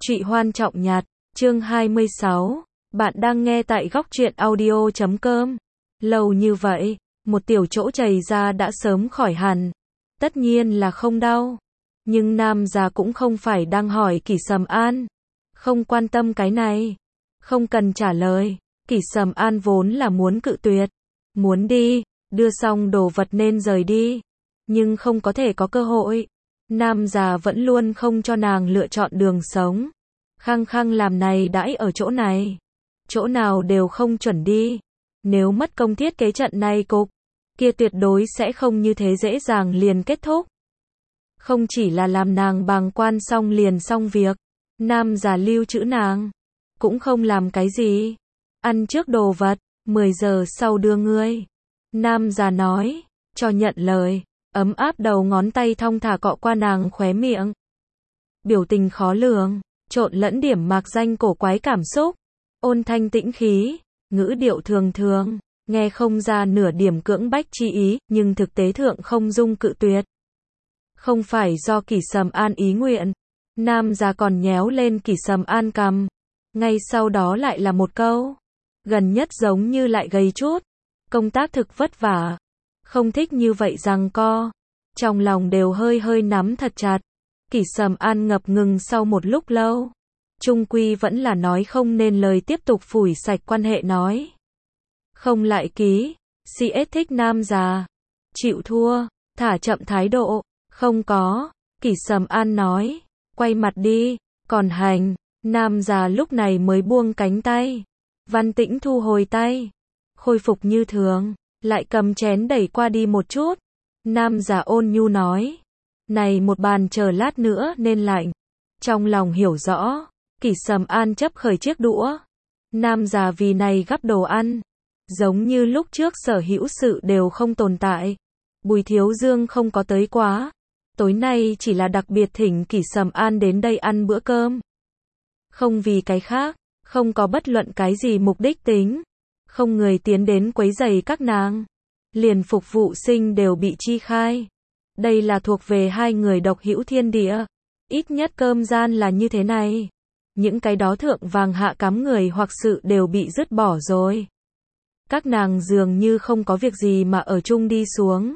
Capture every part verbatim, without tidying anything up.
Trụy Hoan Trọng Nhạt, chương hai mươi sáu. Bạn đang nghe tại góc truyện audio chấm com. Lâu như vậy, một tiểu chỗ chảy ra đã sớm khỏi hẳn. Tất nhiên là không đau. Nhưng nam già cũng không phải đang hỏi Kỷ Sầm An. Không quan tâm cái này. Không cần trả lời. Kỷ Sầm An vốn là muốn cự tuyệt. Muốn đi, đưa xong đồ vật nên rời đi. Nhưng không có thể có cơ hội. Nam già vẫn luôn không cho nàng lựa chọn đường sống. Khăng khăng làm này đãi ở chỗ này. Chỗ nào đều không chuẩn đi. Nếu mất công thiết kế trận này cục, kia tuyệt đối sẽ không như thế dễ dàng liền kết thúc. Không chỉ là làm nàng bàng quan xong liền xong việc. Nam già lưu trữ nàng. Cũng không làm cái gì. Ăn trước đồ vật, mười giờ sau đưa ngươi. Nam già nói, cho nhận lời. Ấm áp đầu ngón tay thong thả cọ qua nàng khóe miệng. Biểu tình khó lường, trộn lẫn điểm mạc danh cổ quái cảm xúc. Ôn thanh tĩnh khí, ngữ điệu thường thường, nghe không ra nửa điểm cưỡng bách chi ý, nhưng thực tế thượng không dung cự tuyệt. Không phải do Kỷ Sầm An ý nguyện. Nam già còn nhéo lên Kỷ Sầm An cằm. Ngay sau đó lại là một câu. Gần nhất giống như lại gầy chút. Công tác thực vất vả. Không thích như vậy giằng co. Trong lòng đều hơi hơi nắm thật chặt. Kỷ Sầm An ngập ngừng sau một lúc lâu. Trung quy vẫn là nói không nên lời, tiếp tục phủi sạch quan hệ nói. Không lại ký. xê ét thích nam già. Chịu thua. Thả chậm thái độ. Không có. Kỷ Sầm An nói. Quay mặt đi. Còn hành. Nam già lúc này mới buông cánh tay. Văn Tĩnh thu hồi tay. Khôi phục như thường. Lại cầm chén đẩy qua đi một chút. Nam già ôn nhu nói. Này một bàn chờ lát nữa nên lạnh. Trong lòng hiểu rõ. Kỷ Sầm An chấp khởi chiếc đũa. Nam già vì này gắp đồ ăn. Giống như lúc trước sở hữu sự đều không tồn tại. Bùi Thiếu Dương không có tới quá. Tối nay chỉ là đặc biệt thỉnh Kỷ Sầm An đến đây ăn bữa cơm. Không vì cái khác. Không có bất luận cái gì mục đích tính. Không người tiến đến quấy rầy các nàng. Liền phục vụ sinh đều bị chi khai. Đây là thuộc về hai người độc hữu thiên địa. Ít nhất cơm gian là như thế này. Những cái đó thượng vàng hạ cám người hoặc sự đều bị dứt bỏ rồi. Các nàng dường như không có việc gì mà ở chung đi xuống.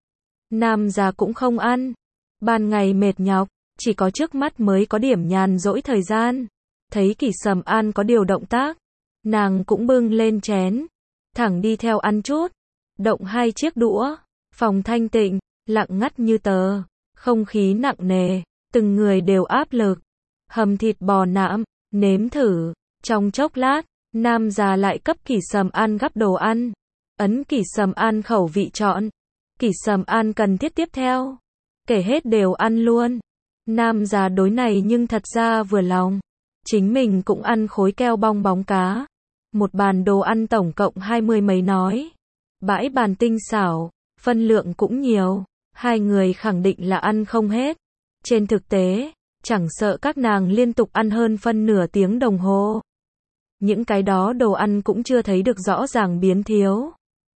Nam già cũng không ăn. Ban ngày mệt nhọc, chỉ có trước mắt mới có điểm nhàn rỗi thời gian. Thấy Kỷ Sầm An có điều động tác. Nàng cũng bưng lên chén. Thẳng đi theo ăn chút. Động hai chiếc đũa. Phòng thanh tịnh, lặng ngắt như tờ. Không khí nặng nề. Từng người đều áp lực. Hầm thịt bò nạm, nếm thử. Trong chốc lát, nam già lại cấp Kỷ Sầm An gắp đồ ăn. Ấn Kỷ Sầm An khẩu vị chọn. Kỷ Sầm An cần thiết tiếp theo. Kể hết đều ăn luôn. Nam già đối này nhưng thật ra vừa lòng. Chính mình cũng ăn khối keo bong bóng cá. Một bàn đồ ăn tổng cộng hai mươi mấy nói. Bãi bàn tinh xảo, phân lượng cũng nhiều. Hai người khẳng định là ăn không hết. Trên thực tế, chẳng sợ các nàng liên tục ăn hơn phân nửa tiếng đồng hồ. Những cái đó đồ ăn cũng chưa thấy được rõ ràng biến thiếu.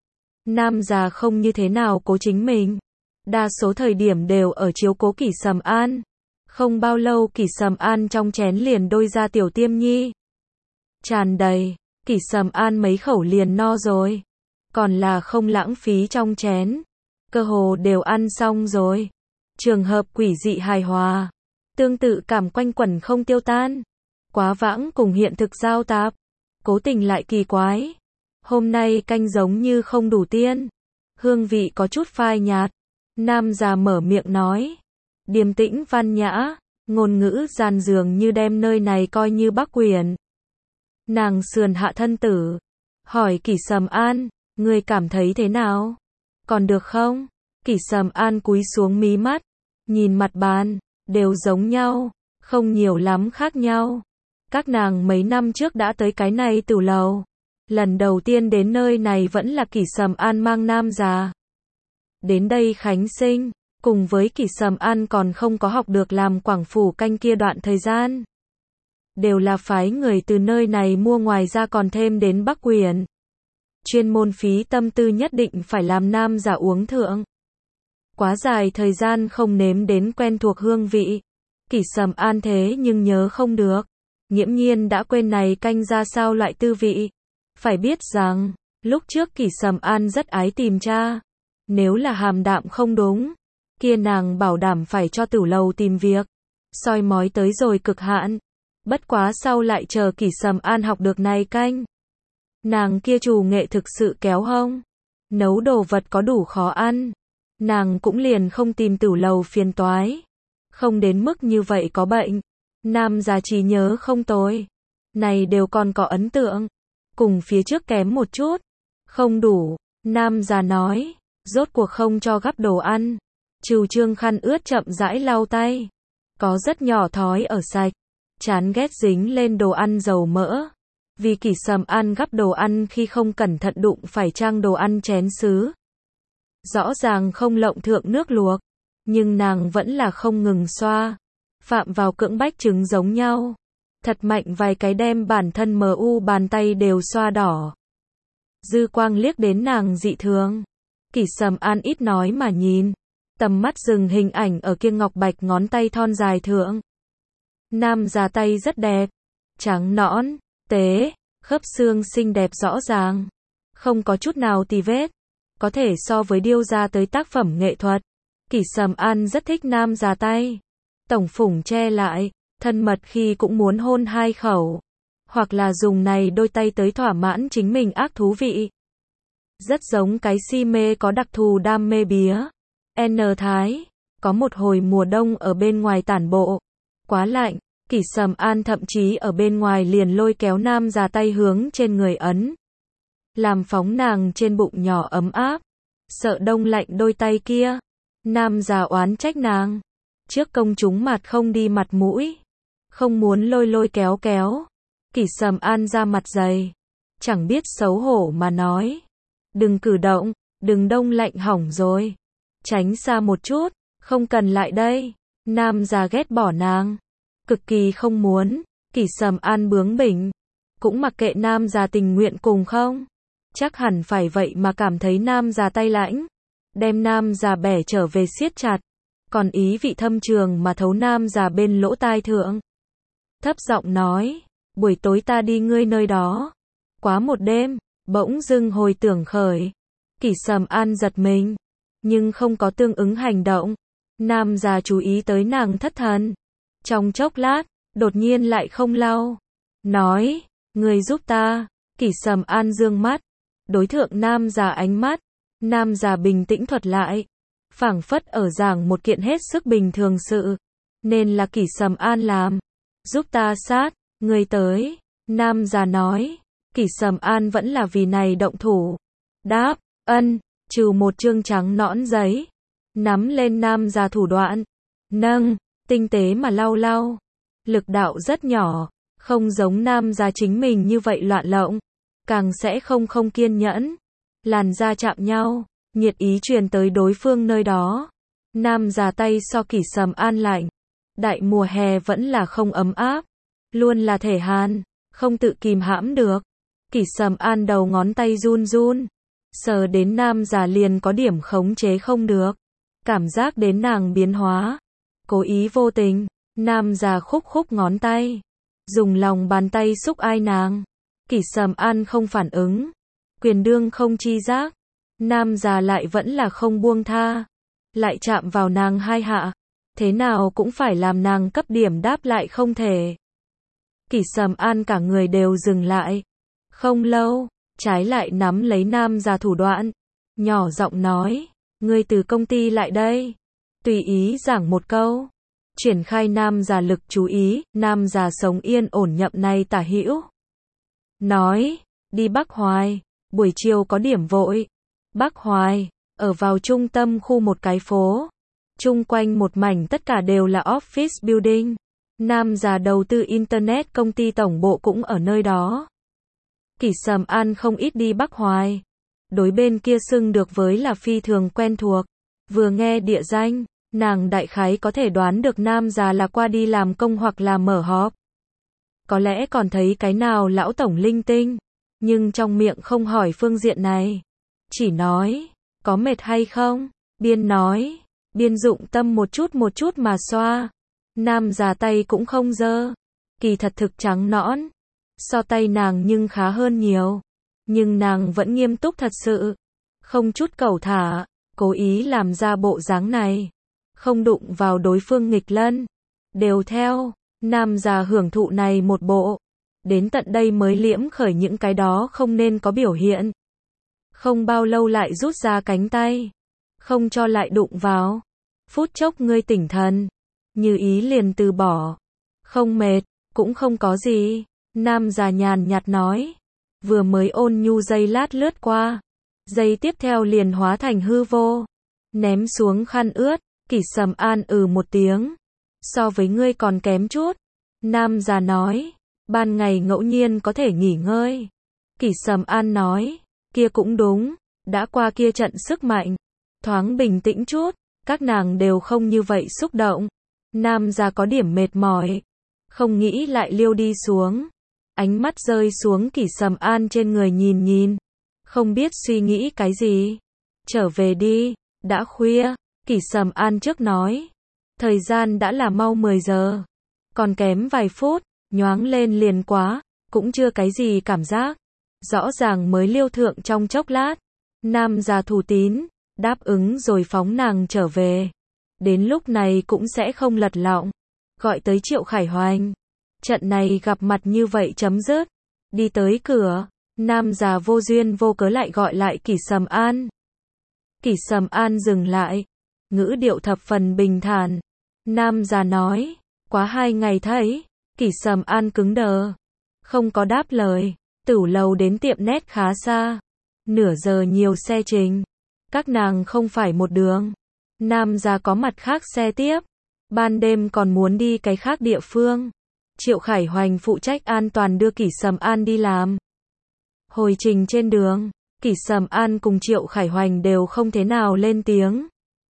Nam già không như thế nào cố chính mình. Đa số thời điểm đều ở chiếu cố Kỷ Sầm An. Không bao lâu Kỷ Sầm An trong chén liền đôi ra tiểu tiêm nhi. Tràn đầy. Kỷ Sầm An mấy khẩu liền no rồi. Còn là không lãng phí trong chén. Cơ hồ đều ăn xong rồi. Trường hợp quỷ dị hài hòa. Tương tự cảm quanh quẩn không tiêu tan. Quá vãng cùng hiện thực giao tạp. Cố tình lại kỳ quái. Hôm nay canh giống như không đủ tiên. Hương vị có chút phai nhạt. Nam già mở miệng nói. Điềm tĩnh văn nhã. Ngôn ngữ gian dường như đem nơi này coi như Bắc Quyển. Nàng sườn hạ thân tử. Hỏi Kỷ Sầm An. Ngươi cảm thấy thế nào? Còn được không? Kỷ Sầm An cúi xuống mí mắt. Nhìn mặt bàn. Đều giống nhau. Không nhiều lắm khác nhau. Các nàng mấy năm trước đã tới cái này tửu lầu. Lần đầu tiên đến nơi này vẫn là Kỷ Sầm An mang nam già. Đến đây khánh sinh. Cùng với Kỷ Sầm An còn không có học được làm quảng phủ canh kia đoạn thời gian. Đều là phái người từ nơi này mua, ngoài ra còn thêm đến Bắc Quyển. Chuyên môn phí tâm tư nhất định phải làm nam già uống thượng. Quá dài thời gian không nếm đến quen thuộc hương vị. Kỷ Sầm An thế nhưng nhớ không được. Nghiễm nhiên đã quên này canh ra sao loại tư vị. Phải biết rằng, lúc trước Kỷ Sầm An rất ái tìm cha. Nếu là hàm đạm không đúng, kia nàng bảo đảm phải cho Tử Lầu tìm việc. Soi mói tới rồi cực hạn. Bất quá sau lại chờ Kỷ Sầm An học được này canh. Nàng kia trù nghệ thực sự kéo hông. Nấu đồ vật có đủ khó ăn. Nàng cũng liền không tìm Tử Lầu phiền toái. Không đến mức như vậy có bệnh. Nam già trí nhớ không tồi. Này đều còn có ấn tượng. Cùng phía trước kém một chút. Không đủ. Nam già nói. Rốt cuộc không cho gắp đồ ăn. Trừ Trương khăn ướt chậm rãi lau tay. Có rất nhỏ thói ở sạch. Chán ghét dính lên đồ ăn dầu mỡ. Vì Kỷ Sầm An gắp đồ ăn khi không cẩn thận đụng phải trang đồ ăn chén sứ. Rõ ràng không lộng thượng nước luộc. Nhưng nàng vẫn là không ngừng xoa. Phạm vào cưỡng bách chứng giống nhau. Thật mạnh vài cái đem bản thân mờ u bàn tay đều xoa đỏ. Dư quang liếc đến nàng dị thường. Kỷ Sầm An ít nói mà nhìn. Tầm mắt dừng hình ảnh ở kia ngọc bạch ngón tay thon dài thượng. Nam già tay rất đẹp. Trắng nõn, tế, khớp xương xinh đẹp rõ ràng. Không có chút nào tì vết. Có thể so với điêu ra tới tác phẩm nghệ thuật. Kỷ Sầm An rất thích nam già tay. Tổng phủng che lại, thân mật khi cũng muốn hôn hai khẩu. Hoặc là dùng này đôi tay tới thỏa mãn chính mình ác thú vị. Rất giống cái si mê có đặc thù đam mê bía. N Thái, có một hồi mùa đông ở bên ngoài tản bộ. Quá lạnh, Kỷ Sầm An thậm chí ở bên ngoài liền lôi kéo nam già tay hướng trên người ấn. Làm phóng nàng trên bụng nhỏ ấm áp. Sợ đông lạnh đôi tay kia. Nam già oán trách nàng. Trước công chúng mặt không đi mặt mũi. Không muốn lôi lôi kéo kéo. Kỷ Sầm An ra mặt dày. Chẳng biết xấu hổ mà nói. Đừng cử động, đừng đông lạnh hỏng rồi. Tránh xa một chút, không cần lại đây. Nam già ghét bỏ nàng. Cực kỳ không muốn. Kỷ Sầm An bướng bỉnh. Cũng mặc kệ nam già tình nguyện cùng không. Chắc hẳn phải vậy mà cảm thấy nam già tay lãnh. Đem nam già bẻ trở về siết chặt. Còn ý vị thâm trường mà thấu nam già bên lỗ tai thượng. Thấp giọng nói. Buổi tối ta đi ngươi nơi đó. Quá một đêm. Bỗng dưng hồi tưởng khởi. Kỷ Sầm An giật mình. Nhưng không có tương ứng hành động. Nam già chú ý tới nàng thất thần. Trong chốc lát, đột nhiên lại không lau. Nói, người giúp ta. Kỷ Sầm An dương mắt. Đối thượng nam già ánh mắt. Nam già bình tĩnh thuật lại. Phảng phất ở giảng một kiện hết sức bình thường sự. Nên là Kỷ Sầm An làm. Giúp ta sát, người tới. Nam già nói. Kỷ Sầm An vẫn là vì này động thủ. Đáp, ân, trừ một chương trắng nõn giấy. Nắm lên nam già thủ đoạn. Nâng, tinh tế mà lau lau. Lực đạo rất nhỏ. Không giống nam già chính mình như vậy loạn lộng. Càng sẽ không không kiên nhẫn. Làn da chạm nhau. Nhiệt ý truyền tới đối phương nơi đó. Nam già tay so Kỷ Sầm An lạnh. Đại mùa hè vẫn là không ấm áp. Luôn là thể hàn. Không tự kìm hãm được. Kỷ Sầm An đầu ngón tay run run. Sờ đến nam già liền có điểm khống chế không được. Cảm giác đến nàng biến hóa. Cố ý vô tình. Nam già khúc khúc ngón tay. Dùng lòng bàn tay xúc ai nàng. Kỷ Sầm An không phản ứng. Quyền đương không chi giác. Nam già lại vẫn là không buông tha. Lại chạm vào nàng hai hạ. Thế nào cũng phải làm nàng cấp điểm đáp lại không thể. Kỷ Sầm An cả người đều dừng lại. Không lâu, trái lại nắm lấy nam già thủ đoạn. Nhỏ giọng nói, ngươi từ công ty lại đây. Tùy ý giảng một câu. Triển khai nam già lực chú ý, nam già sống yên ổn nhậm này tả hữu. Nói, đi Bắc Hoài, buổi chiều có điểm vội. Bắc Hoài, ở vào trung tâm khu một cái phố. Chung quanh một mảnh tất cả đều là office building. Nam già đầu tư internet công ty tổng bộ cũng ở nơi đó. Kỷ Sầm An không ít đi Bắc Hoài. Đối bên kia xưng được với là phi thường quen thuộc. Vừa nghe địa danh, nàng đại khái có thể đoán được nam già là qua đi làm công hoặc là mở họp. Có lẽ còn thấy cái nào lão tổng linh tinh. Nhưng trong miệng không hỏi phương diện này. Chỉ nói, có mệt hay không? Biên nói, biên dụng tâm một chút một chút mà xoa. Nam già tay cũng không dơ, kỳ thật thực trắng nõn, so tay nàng nhưng khá hơn nhiều, nhưng nàng vẫn nghiêm túc thật sự, không chút cẩu thả, cố ý làm ra bộ dáng này, không đụng vào đối phương nghịch lân, đều theo, nam già hưởng thụ này một bộ, đến tận đây mới liễm khởi những cái đó không nên có biểu hiện. Không bao lâu lại rút ra cánh tay, không cho lại đụng vào, phút chốc ngươi tỉnh thần, như ý liền từ bỏ, không mệt, cũng không có gì, nam già nhàn nhạt nói, vừa mới ôn nhu giây lát lướt qua, giây tiếp theo liền hóa thành hư vô, ném xuống khăn ướt, Kỷ Sầm An ừ một tiếng, so với ngươi còn kém chút, nam già nói, ban ngày ngẫu nhiên có thể nghỉ ngơi, Kỷ Sầm An nói, kia cũng đúng, đã qua kia trận sức mạnh, thoáng bình tĩnh chút, các nàng đều không như vậy xúc động, nam già có điểm mệt mỏi, không nghĩ lại liêu đi xuống, ánh mắt rơi xuống Kỷ Sầm An trên người nhìn nhìn, không biết suy nghĩ cái gì, trở về đi, đã khuya, Kỷ Sầm An trước nói, thời gian đã là mau mười giờ, còn kém vài phút, nhoáng lên liền quá, cũng chưa cái gì cảm giác, rõ ràng mới liêu thượng trong chốc lát, nam già thủ tín, đáp ứng rồi phóng nàng trở về, đến lúc này cũng sẽ không lật lọng, gọi tới Triệu Khải Hoành, trận này gặp mặt như vậy chấm dứt, đi tới cửa, nam già vô duyên vô cớ lại gọi lại Kỷ Sầm An, Kỷ Sầm An dừng lại, ngữ điệu thập phần bình thản, nam già nói, quá hai ngày thấy, Kỷ Sầm An cứng đờ, không có đáp lời, tửu lầu đến tiệm nét khá xa, nửa giờ nhiều xe trình, các nàng không phải một đường, nam già có mặt khác xe tiếp, ban đêm còn muốn đi cái khác địa phương, Triệu Khải Hoành phụ trách an toàn đưa Kỷ Sầm An đi làm. Hồi trình trên đường, Kỷ Sầm An cùng Triệu Khải Hoành đều không thế nào lên tiếng.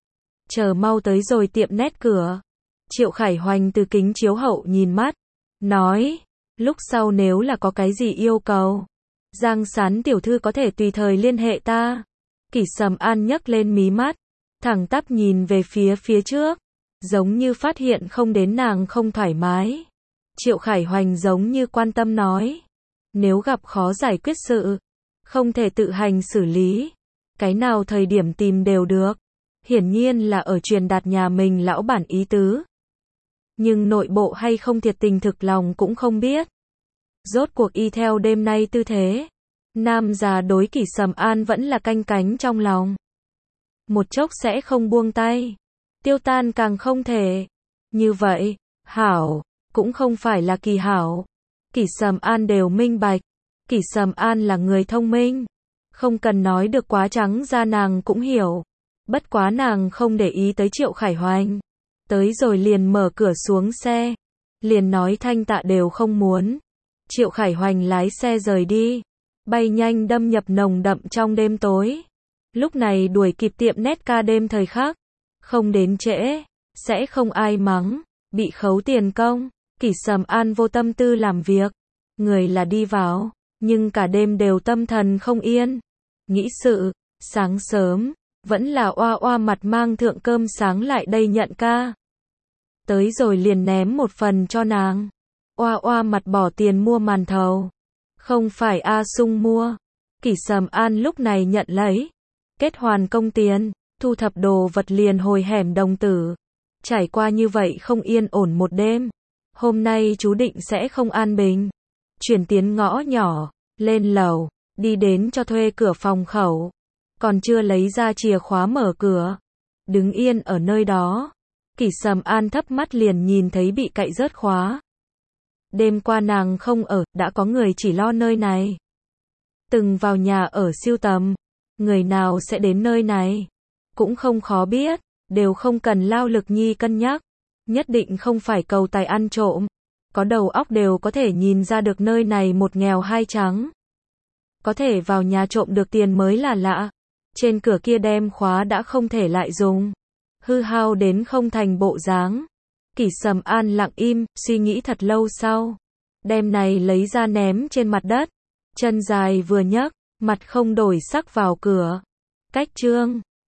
Chờ mau tới rồi tiệm nét cửa, Triệu Khải Hoành từ kính chiếu hậu nhìn mắt, nói, lúc sau nếu là có cái gì yêu cầu, Giang Sán tiểu thư có thể tùy thời liên hệ ta. Kỷ Sầm An nhấc lên mí mắt, thẳng tắp nhìn về phía phía trước, giống như phát hiện không đến nàng không thoải mái. Triệu Khải Hoành giống như quan tâm nói, nếu gặp khó giải quyết sự, không thể tự hành xử lý, cái nào thời điểm tìm đều được, hiển nhiên là ở truyền đạt nhà mình lão bản ý tứ. Nhưng nội bộ hay không thiệt tình thực lòng cũng không biết. Rốt cuộc y theo đêm nay tư thế, nam già đối Kỷ Sầm An vẫn là canh cánh trong lòng. Một chốc sẽ không buông tay, tiêu tan càng không thể. Như vậy, hảo, cũng không phải là kỳ hảo. Kỷ Sầm An đều minh bạch, Kỷ Sầm An là người thông minh, không cần nói được quá trắng ra nàng cũng hiểu. Bất quá nàng không để ý tới Triệu Khải Hoành, tới rồi liền mở cửa xuống xe, liền nói thanh tạ đều không muốn. Triệu Khải Hoành lái xe rời đi, bay nhanh đâm nhập nồng đậm trong đêm tối. Lúc này đuổi kịp tiệm nét ca đêm thời khắc, không đến trễ, sẽ không ai mắng, bị khấu tiền công. Kỷ Sầm An vô tâm tư làm việc, người là đi vào, nhưng cả đêm đều tâm thần không yên. Nghĩ sự, sáng sớm, vẫn là oa oa mặt mang thượng cơm sáng lại đây nhận ca. Tới rồi liền ném một phần cho nàng. Oa oa mặt bỏ tiền mua màn thầu. Không phải A Sung mua. Kỷ Sầm An lúc này nhận lấy. Kết hoàn công tiền, thu thập đồ vật liền hồi hẻm Đồng Tử. Trải qua như vậy không yên ổn một đêm. Hôm nay chú định sẽ không an bình. Chuyển tiến ngõ nhỏ, lên lầu, đi đến cho thuê cửa phòng khẩu. Còn chưa lấy ra chìa khóa mở cửa. Đứng yên ở nơi đó. Kỷ Sầm An thấp mắt liền nhìn thấy bị cậy rớt khóa. Đêm qua nàng không ở, đã có người chỉ lo nơi này. Từng vào nhà ở siêu tầm, người nào sẽ đến nơi này? Cũng không khó biết, đều không cần lao lực nhi cân nhắc. Nhất định không phải cầu tài ăn trộm. Có đầu óc đều có thể nhìn ra được nơi này một nghèo hai trắng. Có thể vào nhà trộm được tiền mới là lạ. Trên cửa kia đem khóa đã không thể lại dùng. Hư hao đến không thành bộ dáng. Kỷ Sầm An lặng im, suy nghĩ thật lâu sau. Đem này lấy ra ném trên mặt đất. Chân dài vừa nhấc, mặt không đổi sắc vào cửa. Cách trương.